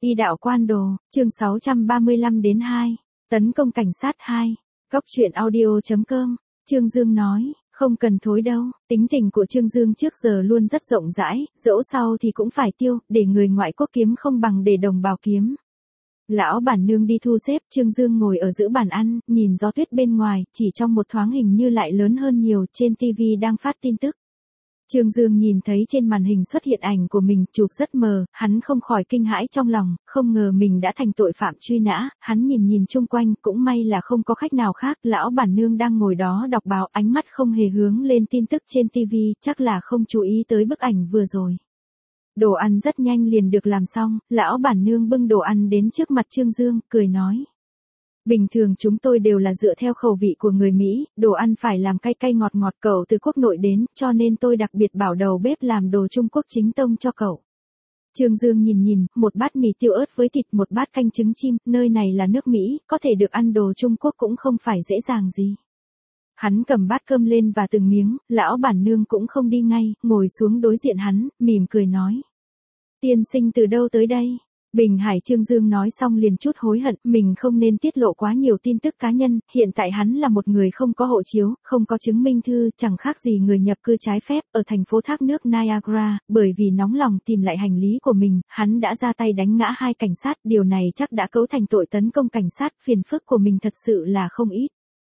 Y đạo quan đồ, chương 635-2. Tấn công cảnh sát 2. Cóc truyện audio.com. Trương Dương nói, không cần thối đâu, tính tình của Trương Dương trước giờ luôn rất rộng rãi, dẫu sau thì cũng phải tiêu, để người ngoại quốc kiếm không bằng để đồng bào kiếm. Lão bản nương đi thu xếp, Trương Dương ngồi ở giữa bàn ăn, nhìn gió tuyết bên ngoài, chỉ trong một thoáng hình như lại lớn hơn nhiều, trên TV đang phát tin tức. Trương Dương nhìn thấy trên màn hình xuất hiện ảnh của mình, chụp rất mờ, hắn không khỏi kinh hãi trong lòng, không ngờ mình đã thành tội phạm truy nã, hắn nhìn chung quanh, cũng may là không có khách nào khác, lão bản nương đang ngồi đó đọc báo, ánh mắt không hề hướng lên tin tức trên TV, chắc là không chú ý tới bức ảnh vừa rồi. Đồ ăn rất nhanh liền được làm xong, lão bản nương bưng đồ ăn đến trước mặt Trương Dương, cười nói. Bình thường chúng tôi đều là dựa theo khẩu vị của người Mỹ, đồ ăn phải làm cay cay ngọt ngọt, cậu từ quốc nội đến, cho nên tôi đặc biệt bảo đầu bếp làm đồ Trung Quốc chính tông cho cậu. Trương Dương nhìn, một bát mì tiêu ớt với thịt, một bát canh trứng chim, nơi này là nước Mỹ, có thể được ăn đồ Trung Quốc cũng không phải dễ dàng gì. Hắn cầm bát cơm lên và từng miếng, lão bản nương cũng không đi ngay, ngồi xuống đối diện hắn, mỉm cười nói. Tiên sinh từ đâu tới đây? Bình Hải. Trương Dương nói xong liền chút hối hận, mình không nên tiết lộ quá nhiều tin tức cá nhân, hiện tại hắn là một người không có hộ chiếu, không có chứng minh thư, chẳng khác gì người nhập cư trái phép, ở thành phố thác nước Niagara, bởi vì nóng lòng tìm lại hành lý của mình, hắn đã ra tay đánh ngã 2 cảnh sát, điều này chắc đã cấu thành tội tấn công cảnh sát, phiền phức của mình thật sự là không ít.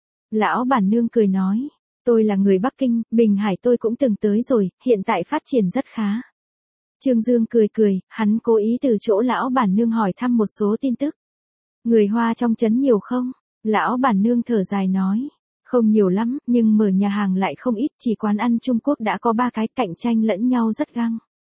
Lão bản nương cười nói, tôi là người Bắc Kinh, Bình Hải tôi cũng từng tới rồi, hiện tại phát triển rất khá. Trương Dương cười, hắn cố ý từ chỗ lão bản nương hỏi thăm một số tin tức. Người Hoa trong trấn nhiều không? Lão bản nương thở dài nói, không nhiều lắm, nhưng mở nhà hàng lại không ít, chỉ quán ăn Trung Quốc đã có 3 cái, cạnh tranh lẫn nhau rất găng.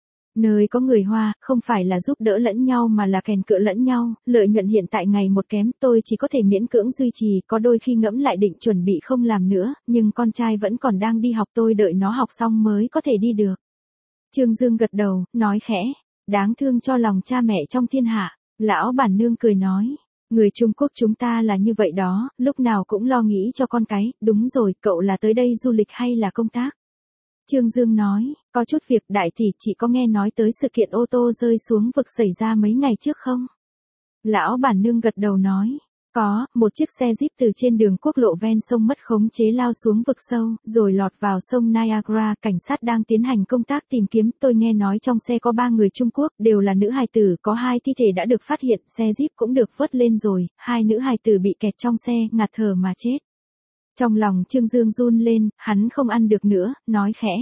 Nơi có người Hoa, không phải là giúp đỡ lẫn nhau mà là kèn cựa lẫn nhau, lợi nhuận hiện tại ngày một kém, tôi chỉ có thể miễn cưỡng duy trì, có đôi khi ngẫm lại định chuẩn bị không làm nữa, nhưng con trai vẫn còn đang đi học, tôi đợi nó học xong mới có thể đi được. Trương Dương gật đầu, nói khẽ, đáng thương cho lòng cha mẹ trong thiên hạ. Lão bản nương cười nói, người Trung Quốc chúng ta là như vậy đó, lúc nào cũng lo nghĩ cho con cái, đúng rồi, cậu là tới đây du lịch hay là công tác? Trương Dương nói, có chút việc, đại tỷ, chị có nghe nói tới sự kiện ô tô rơi xuống vực xảy ra mấy ngày trước không? Lão bản nương gật đầu nói, có, một chiếc xe Jeep từ trên đường quốc lộ ven sông mất khống chế lao xuống vực sâu, rồi lọt vào sông Niagara, cảnh sát đang tiến hành công tác tìm kiếm, tôi nghe nói trong xe có 3 người Trung Quốc, đều là nữ hài tử, có 2 thi thể đã được phát hiện, xe Jeep cũng được vớt lên rồi, 2 nữ hài tử bị kẹt trong xe, ngạt thở mà chết. Trong lòng Trương Dương run lên, hắn không ăn được nữa, nói khẽ.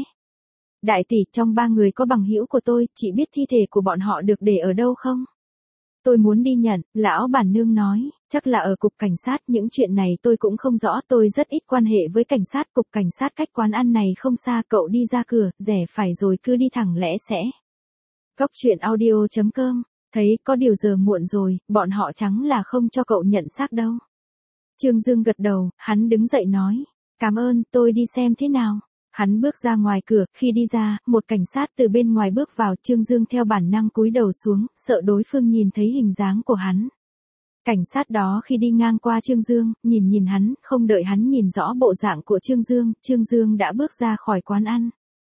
Đại tỷ, trong 3 người có bằng hữu của tôi, chị biết thi thể của bọn họ được để ở đâu không? Tôi muốn đi nhận, lão bản nương nói, chắc là ở cục cảnh sát, những chuyện này tôi cũng không rõ, tôi rất ít quan hệ với cảnh sát, cục cảnh sát cách quán ăn này không xa, cậu đi ra cửa, rẽ phải rồi cứ đi thẳng lẽ sẽ. Cóc truyện audio.com, thấy có điều giờ muộn rồi, bọn họ chẳng là không cho cậu nhận xác đâu. Trương Dương gật đầu, hắn đứng dậy nói, cảm ơn, tôi đi xem thế nào. Hắn bước ra ngoài cửa, khi đi ra, một cảnh sát từ bên ngoài bước vào, Trương Dương theo bản năng cúi đầu xuống, sợ đối phương nhìn thấy hình dáng của hắn. Cảnh sát đó khi đi ngang qua Trương Dương, nhìn hắn, không đợi hắn nhìn rõ bộ dạng của Trương Dương đã bước ra khỏi quán ăn.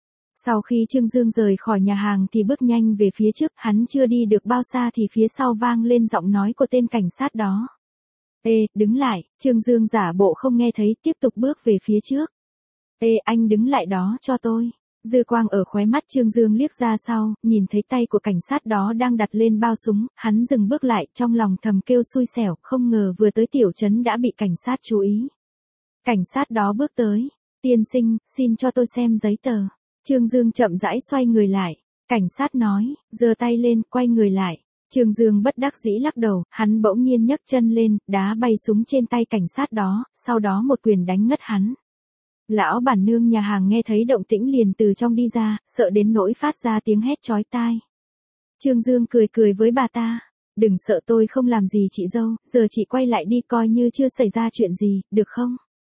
Sau khi Trương Dương rời khỏi nhà hàng thì bước nhanh về phía trước, hắn chưa đi được bao xa thì phía sau vang lên giọng nói của tên cảnh sát đó. Ê, đứng lại, Trương Dương giả bộ không nghe thấy, tiếp tục bước về phía trước. Ê, anh đứng lại đó cho tôi. Dư quang ở khóe mắt Trương Dương liếc ra sau, nhìn thấy tay của cảnh sát đó đang đặt lên bao súng, hắn dừng bước lại, trong lòng thầm kêu xui xẻo, không ngờ vừa tới tiểu trấn đã bị cảnh sát chú ý. Cảnh sát đó bước tới, tiên sinh, xin cho tôi xem giấy tờ. Trương Dương chậm rãi xoay người lại, cảnh sát nói, giơ tay lên, quay người lại. Trương Dương bất đắc dĩ lắc đầu, hắn bỗng nhiên nhấc chân lên, đá bay súng trên tay cảnh sát đó, sau đó một quyền đánh ngất hắn. Lão bản nương nhà hàng nghe thấy động tĩnh liền từ trong đi ra, sợ đến nỗi phát ra tiếng hét chói tai. Trương Dương cười với bà ta, đừng sợ, tôi không làm gì chị dâu, giờ chị quay lại đi coi như chưa xảy ra chuyện gì, được không?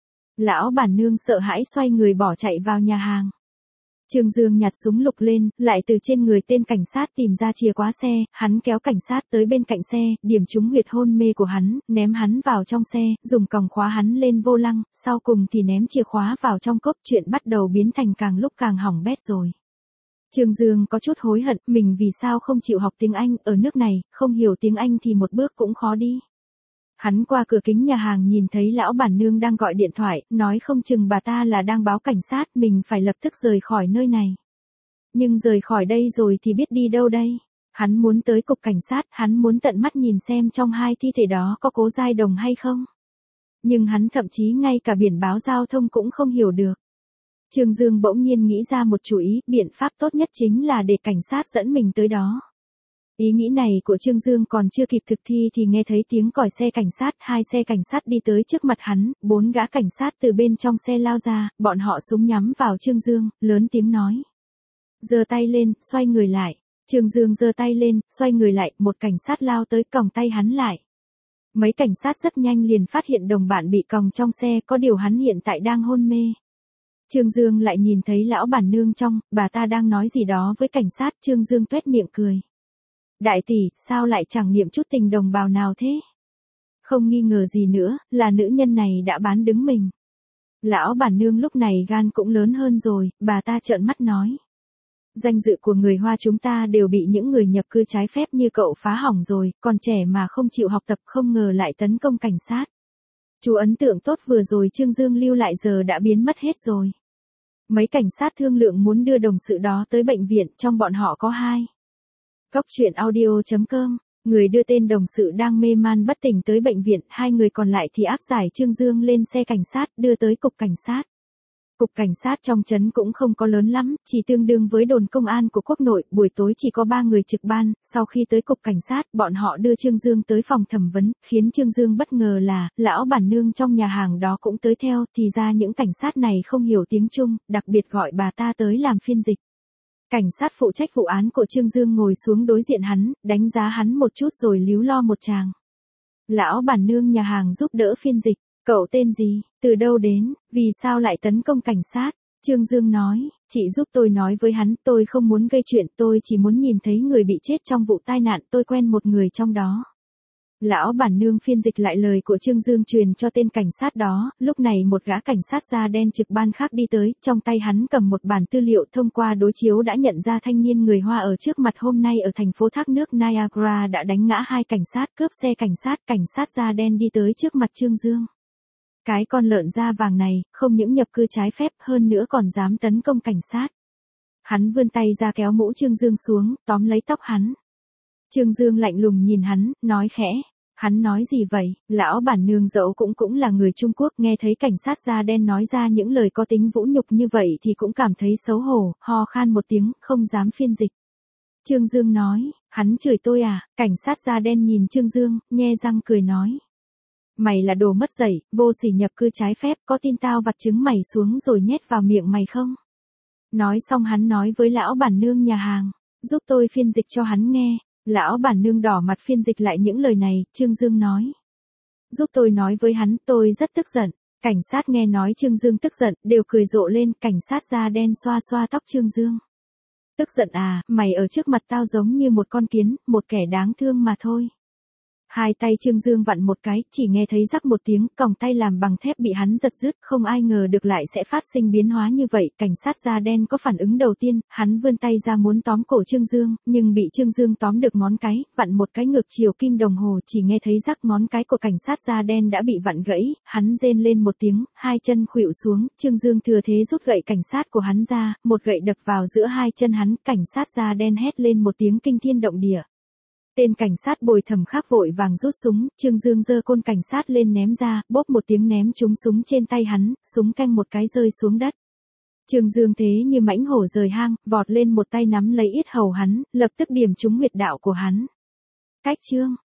Lão bản nương sợ hãi xoay người bỏ chạy vào nhà hàng. Trương Dương nhặt súng lục lên, lại từ trên người tên cảnh sát tìm ra chìa khóa xe, hắn kéo cảnh sát tới bên cạnh xe, điểm trúng huyệt hôn mê của hắn, ném hắn vào trong xe, dùng còng khóa hắn lên vô lăng, sau cùng thì ném chìa khóa vào trong cốp, chuyện bắt đầu biến thành càng lúc càng hỏng bét rồi. Trương Dương có chút hối hận, mình vì sao không chịu học tiếng Anh, ở nước này, không hiểu tiếng Anh thì một bước cũng khó đi. Hắn qua cửa kính nhà hàng nhìn thấy lão bản nương đang gọi điện thoại, nói không chừng bà ta là đang báo cảnh sát, mình phải lập tức rời khỏi nơi này. Nhưng rời khỏi đây rồi thì biết đi đâu đây? Hắn muốn tới cục cảnh sát, hắn muốn tận mắt nhìn xem trong hai thi thể đó có Cố Giai Đồng hay không. Nhưng hắn thậm chí ngay cả biển báo giao thông cũng không hiểu được. Trương Dương bỗng nhiên nghĩ ra một chủ ý, biện pháp tốt nhất chính là để cảnh sát dẫn mình tới đó. Ý nghĩ này của Trương Dương còn chưa kịp thực thi thì nghe thấy tiếng còi xe cảnh sát, hai xe cảnh sát đi tới trước mặt hắn, 4 gã cảnh sát từ bên trong xe lao ra, bọn họ súng nhắm vào Trương Dương, lớn tiếng nói. Giơ tay lên, xoay người lại. Trương Dương giơ tay lên, xoay người lại, một cảnh sát lao tới còng tay hắn lại. Mấy cảnh sát rất nhanh liền phát hiện đồng bạn bị còng trong xe, có điều hắn hiện tại đang hôn mê. Trương Dương lại nhìn thấy lão bản nương trong, bà ta đang nói gì đó với cảnh sát, Trương Dương tuét miệng cười. Đại tỷ, sao lại chẳng niệm chút tình đồng bào nào thế? Không nghi ngờ gì nữa, là nữ nhân này đã bán đứng mình. Lão bản nương lúc này gan cũng lớn hơn rồi, bà ta trợn mắt nói. Danh dự của người Hoa chúng ta đều bị những người nhập cư trái phép như cậu phá hỏng rồi, còn trẻ mà không chịu học tập không ngờ lại tấn công cảnh sát. Chú ấn tượng tốt vừa rồi Trương Dương lưu lại giờ đã biến mất hết rồi. Mấy cảnh sát thương lượng muốn đưa đồng sự đó tới bệnh viện, trong bọn họ có 2. Cóc truyện audio.com, người đưa tên đồng sự đang mê man bất tỉnh tới bệnh viện, 2 người còn lại thì áp giải Trương Dương lên xe cảnh sát đưa tới cục cảnh sát. Cục cảnh sát trong trấn cũng không có lớn lắm, chỉ tương đương với đồn công an của quốc nội, buổi tối chỉ có 3 người trực ban, sau khi tới cục cảnh sát, bọn họ đưa Trương Dương tới phòng thẩm vấn, khiến Trương Dương bất ngờ là, lão bản nương trong nhà hàng đó cũng tới theo, thì ra những cảnh sát này không hiểu tiếng Trung, đặc biệt gọi bà ta tới làm phiên dịch. Cảnh sát phụ trách vụ án của Trương Dương ngồi xuống đối diện hắn, đánh giá hắn một chút rồi líu lo một tràng. Lão bản nương nhà hàng giúp đỡ phiên dịch. Cậu tên gì, từ đâu đến, vì sao lại tấn công cảnh sát? Trương Dương nói, chị giúp tôi nói với hắn, tôi không muốn gây chuyện, tôi chỉ muốn nhìn thấy người bị chết trong vụ tai nạn, tôi quen một người trong đó. Lão bản nương phiên dịch lại lời của Trương Dương truyền cho tên cảnh sát đó, lúc này một gã cảnh sát da đen trực ban khác đi tới, trong tay hắn cầm một bản tư liệu thông qua đối chiếu đã nhận ra thanh niên người Hoa ở trước mặt hôm nay ở thành phố thác nước Niagara đã đánh ngã 2 cảnh sát, cướp xe cảnh sát da đen đi tới trước mặt Trương Dương. Cái con lợn da vàng này, không những nhập cư trái phép hơn nữa còn dám tấn công cảnh sát. Hắn vươn tay ra kéo mũ Trương Dương xuống, tóm lấy tóc hắn. Trương Dương lạnh lùng nhìn hắn, nói khẽ. Hắn nói gì vậy? Lão bản nương dẫu cũng là người Trung Quốc, nghe thấy cảnh sát da đen nói ra những lời có tính vũ nhục như vậy thì cũng cảm thấy xấu hổ, ho khan một tiếng, không dám phiên dịch. Trương Dương nói, hắn chửi tôi à? Cảnh sát da đen nhìn Trương Dương, nhe răng cười nói. Mày là đồ mất dạy, vô sỉ nhập cư trái phép, có tin tao vặt trứng mày xuống rồi nhét vào miệng mày không? Nói xong hắn nói với lão bản nương nhà hàng, giúp tôi phiên dịch cho hắn nghe. Lão bản nương đỏ mặt phiên dịch lại những lời này, Trương Dương nói. Giúp tôi nói với hắn, tôi rất tức giận. Cảnh sát nghe nói Trương Dương tức giận, đều cười rộ lên, cảnh sát da đen xoa xoa tóc Trương Dương. Tức giận à, mày ở trước mặt tao giống như một con kiến, một kẻ đáng thương mà thôi. Hai tay Trương Dương vặn một cái, chỉ nghe thấy rắc một tiếng, còng tay làm bằng thép bị hắn giật rứt, không ai ngờ được lại sẽ phát sinh biến hóa như vậy, cảnh sát da đen có phản ứng đầu tiên, hắn vươn tay ra muốn tóm cổ Trương Dương, nhưng bị Trương Dương tóm được ngón cái, vặn một cái ngược chiều kim đồng hồ, chỉ nghe thấy rắc ngón cái của cảnh sát da đen đã bị vặn gãy, hắn rên lên một tiếng, hai chân khuỵu xuống, Trương Dương thừa thế rút gậy cảnh sát của hắn ra, một gậy đập vào giữa hai chân hắn, cảnh sát da đen hét lên một tiếng kinh thiên động địa. Tên cảnh sát Bồi Thẩm khác vội vàng rút súng, Trương Dương giơ côn cảnh sát lên ném ra, bốp một tiếng ném trúng súng trên tay hắn, súng canh một cái rơi xuống đất. Trương Dương thế như mãnh hổ rời hang, vọt lên một tay nắm lấy yết hầu hắn, lập tức điểm trúng huyệt đạo của hắn. Cách chương